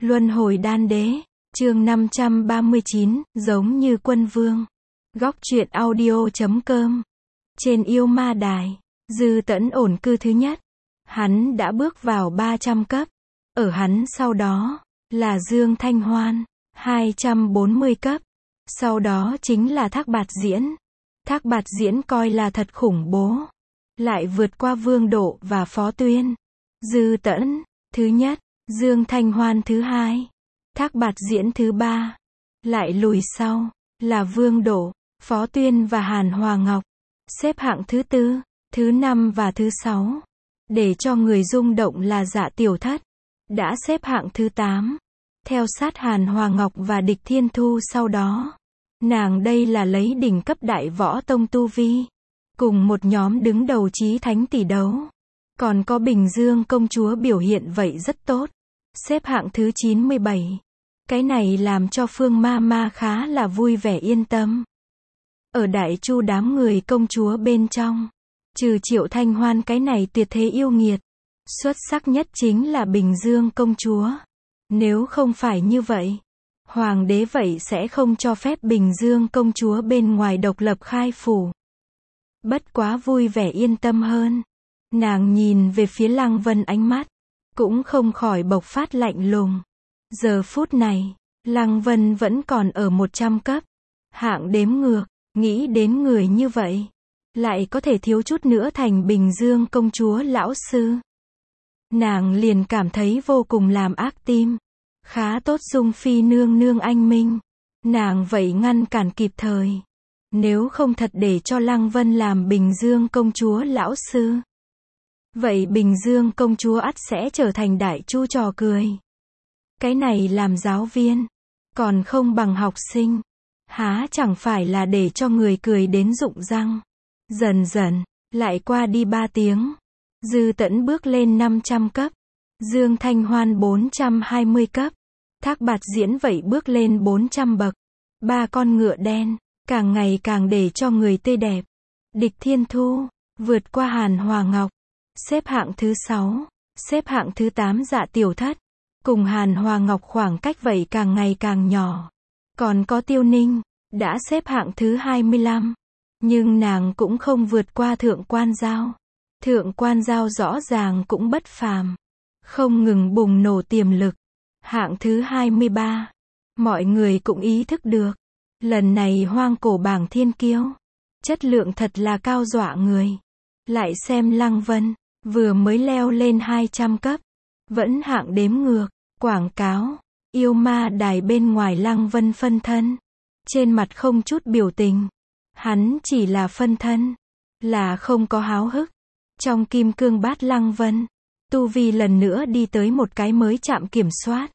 Luân hồi đan đế, chương 539, giống như quân vương. Góc truyện audio.com. Trên yêu ma đài, Dư Tẫn ổn cư thứ nhất. Hắn đã bước vào 300 cấp. Ở hắn sau đó, là Dương Thanh Hoan, 240 cấp. Sau đó chính là Thác Bạt Diễn. Thác Bạt Diễn coi là thật khủng bố. Lại vượt qua Vương Độ và Phó Tuyên. Dư Tẫn, thứ nhất. Dương Thanh Hoan thứ hai. Thác Bạt Diễn thứ ba. Lại lùi sau, là Vương Độ, Phó Tuyên và Hàn Hòa Ngọc. Xếp hạng thứ tư, thứ năm và thứ sáu. Để cho người rung động là Dạ Tiểu Thất. Đã xếp hạng thứ 8. Theo sát Hàn Hòa Ngọc và Địch Thiên Thu sau đó. Nàng đây là lấy đỉnh cấp đại võ tông tu vi. Cùng một nhóm đứng đầu chí thánh tỷ đấu. Còn có Bình Dương công chúa biểu hiện vậy rất tốt. Xếp hạng thứ 97. Cái này làm cho Phương Ma Ma khá là vui vẻ yên tâm. Ở Đại Chu đám người công chúa bên trong. Trừ Triệu Thanh Hoan cái này tuyệt thế yêu nghiệt. Xuất sắc nhất chính là Bình Dương công chúa. Nếu không phải như vậy, Hoàng đế vậy sẽ không cho phép Bình Dương công chúa bên ngoài độc lập khai phủ. Bất quá vui vẻ yên tâm hơn. Nàng nhìn về phía Lăng Vân ánh mắt, cũng không khỏi bộc phát lạnh lùng. Giờ phút này, Lăng Vân vẫn còn ở 100 cấp. Hạng đếm ngược, nghĩ đến người như vậy. Lại có thể thiếu chút nữa thành Bình Dương công chúa lão sư. Nàng liền cảm thấy vô cùng làm ác tim. Khá tốt Dung Phi nương nương anh minh. Nàng vậy ngăn cản kịp thời. Nếu không thật để cho Lăng Vân làm Bình Dương công chúa lão sư. Vậy Bình Dương công chúa ắt sẽ trở thành Đại Chu trò cười. Cái này làm giáo viên, còn không bằng học sinh. Há chẳng phải là để cho người cười đến rụng răng. Dần dần, lại qua đi 3 tiếng. Dư Tẫn bước lên 500 cấp. Dương Thanh Hoan 420 cấp. Thác Bạt Diễn vậy bước lên 400 bậc. 3 con ngựa đen, càng ngày càng để cho người tươi đẹp. Địch Thiên Thu, vượt qua Hàn Hòa Ngọc. Xếp hạng thứ 6. Xếp hạng thứ 8 Dạ Tiểu Thất. Cùng Hàn Hòa Ngọc khoảng cách vậy càng ngày càng nhỏ. Còn có Tiêu Ninh, đã xếp hạng thứ 25. Nhưng nàng cũng không vượt qua Thượng Quan Giao. Thượng Quan Giao rõ ràng cũng bất phàm. Không ngừng bùng nổ tiềm lực. Hạng thứ 23. Mọi người cũng ý thức được. Lần này hoang cổ bảng thiên kiêu. Chất lượng thật là cao dọa người. Lại xem Lăng Vân, vừa mới leo lên 200 cấp. Vẫn hạng đếm ngược, quảng cáo. Yêu ma đài bên ngoài Lăng Vân phân thân. Trên mặt không chút biểu tình. Hắn chỉ là phân thân. Là không có háo hức. Trong kim cương bát Lăng Vân. Tu vi lần nữa đi tới một cái mới trạm kiểm soát.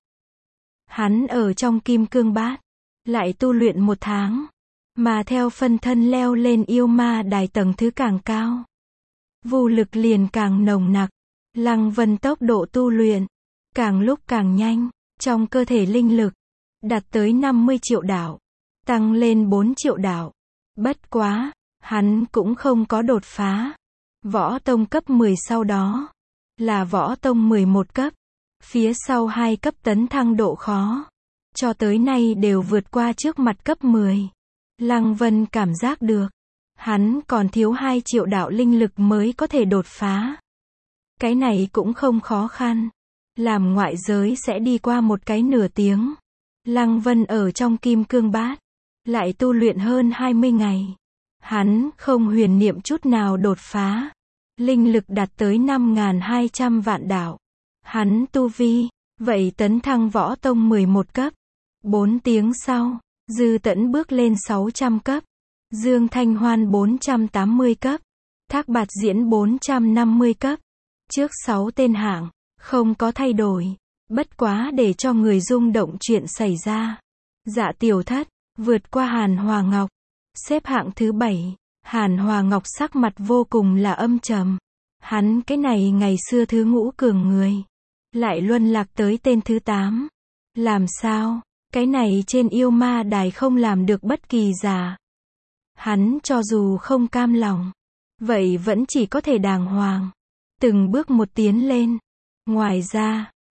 Hắn ở trong kim cương bát. Lại tu luyện 1 tháng. Mà theo phân thân leo lên yêu ma đài tầng thứ càng cao. Vô lực liền càng nồng nặc. Lăng Vân tốc độ tu luyện. Càng lúc càng nhanh. Trong cơ thể linh lực. Đạt tới 50 triệu đạo. Tăng lên 4 triệu đạo. Bất quá. Hắn cũng không có đột phá. Võ tông cấp 10 sau đó. Là võ tông 11 cấp. Phía sau 2 cấp tấn thăng độ khó. Cho tới nay đều vượt qua trước mặt cấp 10. Lăng Vân cảm giác được. Hắn còn thiếu 2 triệu đạo linh lực mới có thể đột phá. Cái này cũng không khó khăn. Làm ngoại giới sẽ đi qua một cái nửa tiếng. Lăng Vân ở trong kim cương bát. Lại tu luyện hơn 20 ngày. Hắn không huyền niệm chút nào đột phá. Linh lực đạt tới 5.200 vạn đạo. Hắn tu vi, vậy tấn thăng võ tông 11 cấp. 4 tiếng sau, Dư Tẫn bước lên 600 cấp. Dương Thanh Hoan 480 cấp. Thác Bạt Diễn 450 cấp. Trước 6 tên hạng, không có thay đổi. Bất quá để cho người rung động chuyện xảy ra. Dạ Tiểu Thất, vượt qua Hàn Hòa Ngọc. Xếp hạng thứ 7. Hàn Hòa Ngọc sắc mặt vô cùng là âm trầm. Hắn cái này ngày xưa thứ ngũ cường người. Lại luân lạc tới tên thứ 8. Làm sao? Cái này trên yêu ma đài không làm được bất kỳ giả. Hắn cho dù không cam lòng. Vậy vẫn chỉ có thể đàng hoàng. Từng bước một tiến lên. Ngoài ra,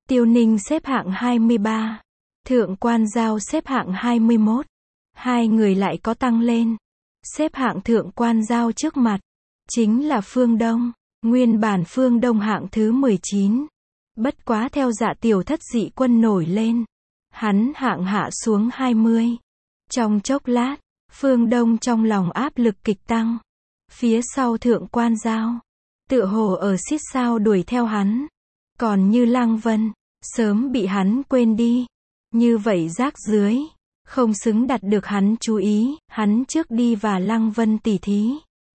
Tiêu Ninh xếp hạng 23. Thượng Quan Giao xếp hạng 21. Hai người lại có tăng lên. Xếp hạng Thượng Quan Giao trước mặt chính là Phương Đông. Nguyên bản Phương Đông hạng thứ 19. Bất quá theo Dạ Tiểu Thất dị quân nổi lên, hắn hạng hạ xuống 20. Trong chốc lát, Phương Đông trong lòng áp lực kịch tăng. Phía sau Thượng Quan Giao, tựa hồ ở xít sao đuổi theo hắn. Còn như Lăng Vân, sớm bị hắn quên đi. Như vậy rác dưới, không xứng đặt được hắn chú ý, hắn trước đi và Lăng Vân tỉ thí.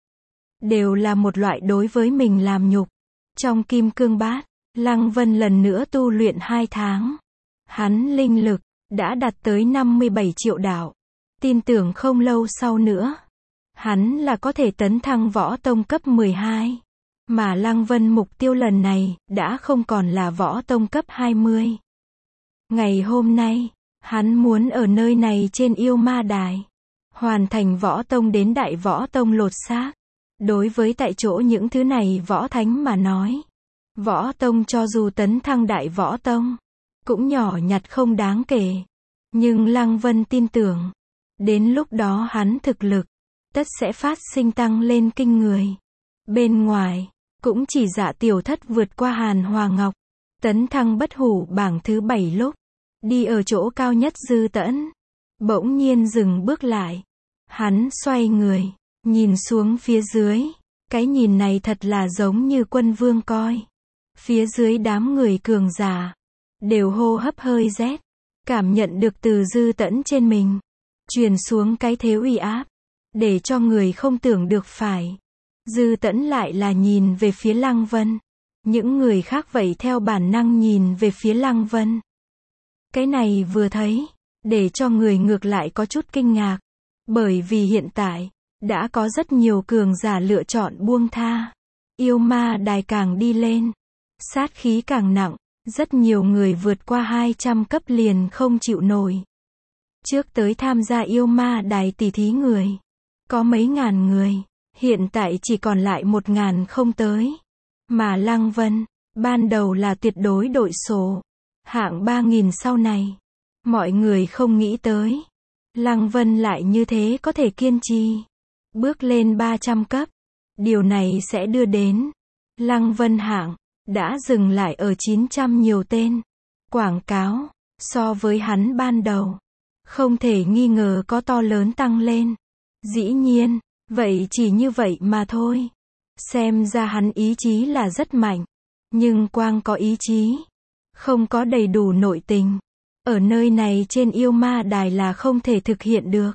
Đều là một loại đối với mình làm nhục. Trong Kim Cương Bát, Lăng Vân lần nữa tu luyện 2 tháng. Hắn linh lực đã đạt tới 57 triệu đạo. Tin tưởng không lâu sau nữa, hắn là có thể tấn thăng võ tông cấp 12. Mà Lăng Vân mục tiêu lần này đã không còn là võ tông cấp 20. Ngày hôm nay, hắn muốn ở nơi này trên yêu ma đài, hoàn thành võ tông đến đại võ tông lột xác. Đối với tại chỗ những thứ này võ thánh mà nói, võ tông cho dù tấn thăng đại võ tông, cũng nhỏ nhặt không đáng kể. Nhưng Lăng Vân tin tưởng, đến lúc đó hắn thực lực, tất sẽ phát sinh tăng lên kinh người. Bên ngoài, cũng chỉ Dạ Tiểu Thất vượt qua Hàn Hòa Ngọc, tấn thăng bất hủ bảng thứ 7 lúc, đi ở chỗ cao nhất Dư Tẫn, bỗng nhiên dừng bước lại. Hắn xoay người, nhìn xuống phía dưới, cái nhìn này thật là giống như Quân Vương coi. Phía dưới đám người cường giả, đều hô hấp hơi rét, cảm nhận được từ Dư Tẫn trên mình, truyền xuống cái thế uy áp, để cho người không tưởng được phải. Dư Tẫn lại là nhìn về phía Lăng Vân. Những người khác vậy theo bản năng nhìn về phía Lăng Vân. Cái này vừa thấy, để cho người ngược lại có chút kinh ngạc. Bởi vì hiện tại, đã có rất nhiều cường giả lựa chọn buông tha. Yêu ma đài càng đi lên, sát khí càng nặng, rất nhiều người vượt qua 200 cấp liền không chịu nổi. Trước tới tham gia yêu ma đài tỷ thí người, có mấy ngàn người, hiện tại chỉ còn lại 1.000 không tới. Mà Lăng Vân, ban đầu là tuyệt đối đội số, hạng 3.000 sau này. Mọi người không nghĩ tới, Lăng Vân lại như thế có thể kiên trì, bước lên 300 cấp. Điều này sẽ đưa đến, Lăng Vân hạng, đã dừng lại ở 900 nhiều tên. Quảng cáo, so với hắn ban đầu, không thể nghi ngờ có to lớn tăng lên. Dĩ nhiên, vậy chỉ như vậy mà thôi. Xem ra hắn ý chí là rất mạnh. Nhưng quang có ý chí, không có đầy đủ nội tình, ở nơi này trên yêu ma đài là không thể thực hiện được.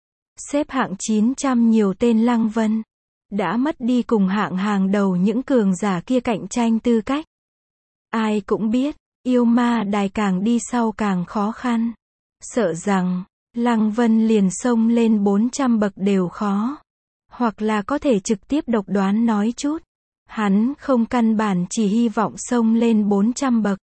Xếp hạng 900 nhiều tên Lăng Vân, đã mất đi cùng hạng hàng đầu những cường giả kia cạnh tranh tư cách. Ai cũng biết, yêu ma đài càng đi sau càng khó khăn. Sợ rằng, Lăng Vân liền xông lên 400 bậc đều khó. Hoặc là có thể trực tiếp độc đoán nói chút. Hắn không căn bản chỉ hy vọng xông lên 400 bậc.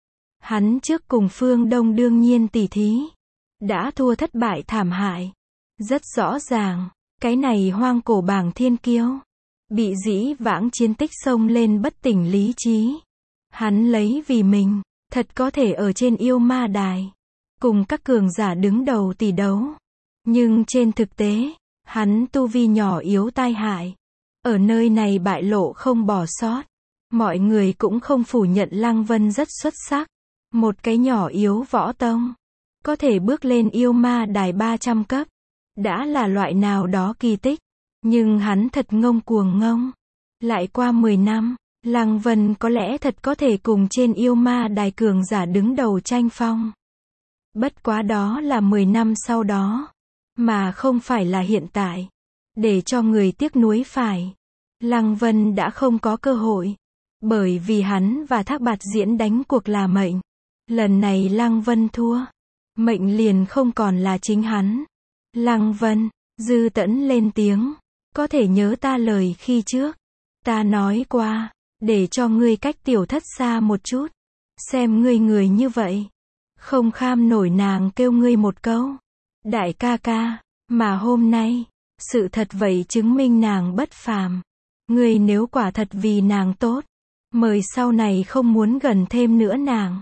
Hắn trước cùng Phương Đông đương nhiên tỷ thí, đã thua thất bại thảm hại. Rất rõ ràng, cái này hoang cổ bảng thiên kiêu, bị dĩ vãng chiến tích xông lên bất tỉnh lý trí. Hắn lấy vì mình, thật có thể ở trên yêu ma đài, cùng các cường giả đứng đầu tỷ đấu. Nhưng trên thực tế, hắn tu vi nhỏ yếu tai hại. Ở nơi này bại lộ không bỏ sót. Mọi người cũng không phủ nhận Lăng Vân rất xuất sắc. Một cái nhỏ yếu võ tông, có thể bước lên yêu ma đài 300 cấp. Đã là loại nào đó kỳ tích. Nhưng hắn thật ngông cuồng ngông. Lại qua 10 năm, Lăng Vân có lẽ thật có thể cùng trên yêu ma đài cường giả đứng đầu tranh phong. Bất quá đó là 10 năm sau đó, mà không phải là hiện tại. Để cho người tiếc nuối phải, Lăng Vân đã không có cơ hội. Bởi vì hắn và Thác Bạt Diễn đánh cuộc là mệnh. Lần này Lăng Vân thua, mệnh liền không còn là chính hắn. Lăng Vân, Dư Tẫn lên tiếng, có thể nhớ ta lời khi trước. Ta nói qua, để cho ngươi cách Tiểu Thất xa một chút. Xem ngươi người như vậy, không kham nổi nàng kêu ngươi một câu. Đại ca ca, mà hôm nay, sự thật vậy chứng minh nàng bất phàm. Ngươi nếu quả thật vì nàng tốt, mời sau này không muốn gần thêm nữa nàng.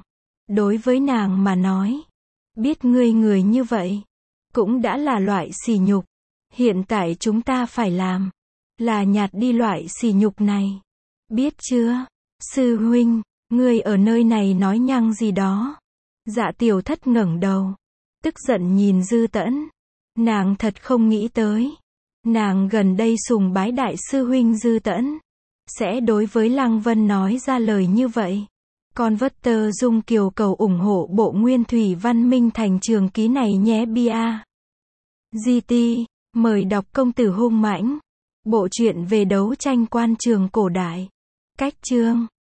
Đối với nàng mà nói, biết ngươi người như vậy, cũng đã là loại sỉ nhục. Hiện tại chúng ta phải làm, là nhạt đi loại sỉ nhục này. Biết chưa? Sư huynh, ngươi ở nơi này nói nhăng gì đó. Dạ Tiểu Thất ngẩng đầu, tức giận nhìn Dư Tẫn. Nàng thật không nghĩ tới. Nàng gần đây sùng bái đại sư huynh Dư Tẫn, sẽ đối với Lăng Vân nói ra lời như vậy. Con vất tơ Dung Kiều cầu ủng hộ bộ Nguyên Thủy Văn Minh Thành trường ký này nhé bia. GT, mời đọc Công tử hung mãnh. Bộ truyện về đấu tranh quan trường cổ đại. Cách chương